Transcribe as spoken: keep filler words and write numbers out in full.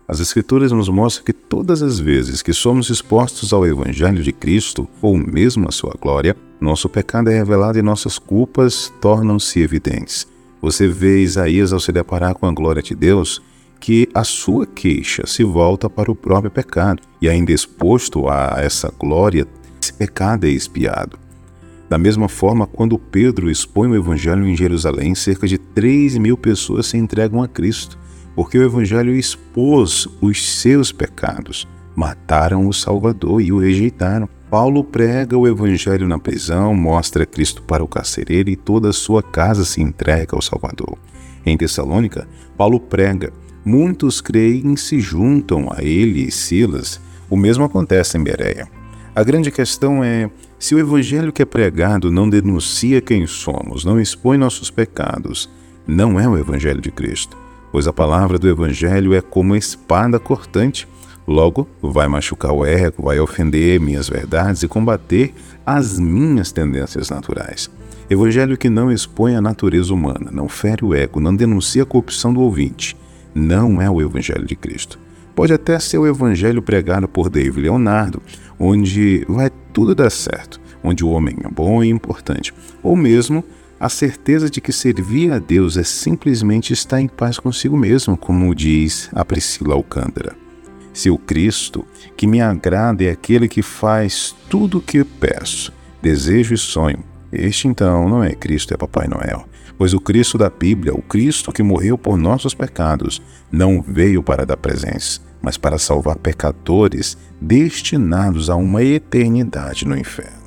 As Escrituras nos mostram que todas as vezes que somos expostos ao Evangelho de Cristo, ou mesmo à sua glória, nosso pecado é revelado e nossas culpas tornam-se evidentes. Você vê Isaías, ao se deparar com a glória de Deus, que a sua queixa se volta para o próprio pecado, e ainda exposto a essa glória, esse pecado é expiado. Da mesma forma, quando Pedro expõe o Evangelho em Jerusalém, cerca de três mil pessoas se entregam a Cristo, porque o Evangelho expôs os seus pecados. Mataram o Salvador e o rejeitaram. Paulo prega o Evangelho na prisão, mostra Cristo para o carcereiro e toda a sua casa se entrega ao Salvador. Em Tessalônica, Paulo prega. Muitos creem e se juntam a ele e Silas. O mesmo acontece em Bereia. A grande questão é, se o Evangelho que é pregado não denuncia quem somos, não expõe nossos pecados, não é o Evangelho de Cristo, pois a palavra do Evangelho é como espada cortante. Logo, vai machucar o ego, vai ofender minhas verdades e combater as minhas tendências naturais. Evangelho que não expõe a natureza humana, não fere o ego, não denuncia a corrupção do ouvinte, não é o Evangelho de Cristo. Pode até ser o Evangelho pregado por David Leonardo, onde vai tudo dar certo, onde o homem é bom e importante, ou mesmo a certeza de que servir a Deus é simplesmente estar em paz consigo mesmo, como diz a Priscila Alcântara. Se o Cristo que me agrada é aquele que faz tudo o que peço, desejo e sonho, este então não é Cristo, é Papai Noel. Pois o Cristo da Bíblia, o Cristo que morreu por nossos pecados, não veio para dar presentes, mas para salvar pecadores destinados a uma eternidade no inferno.